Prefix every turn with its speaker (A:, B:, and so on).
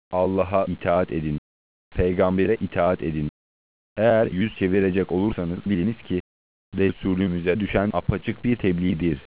A: Allah'a itaat edin. Peygambere itaat edin. Eğer yüz çevirecek olursanız biliniz ki Resulümüze düşen apaçık bir tebliğdir.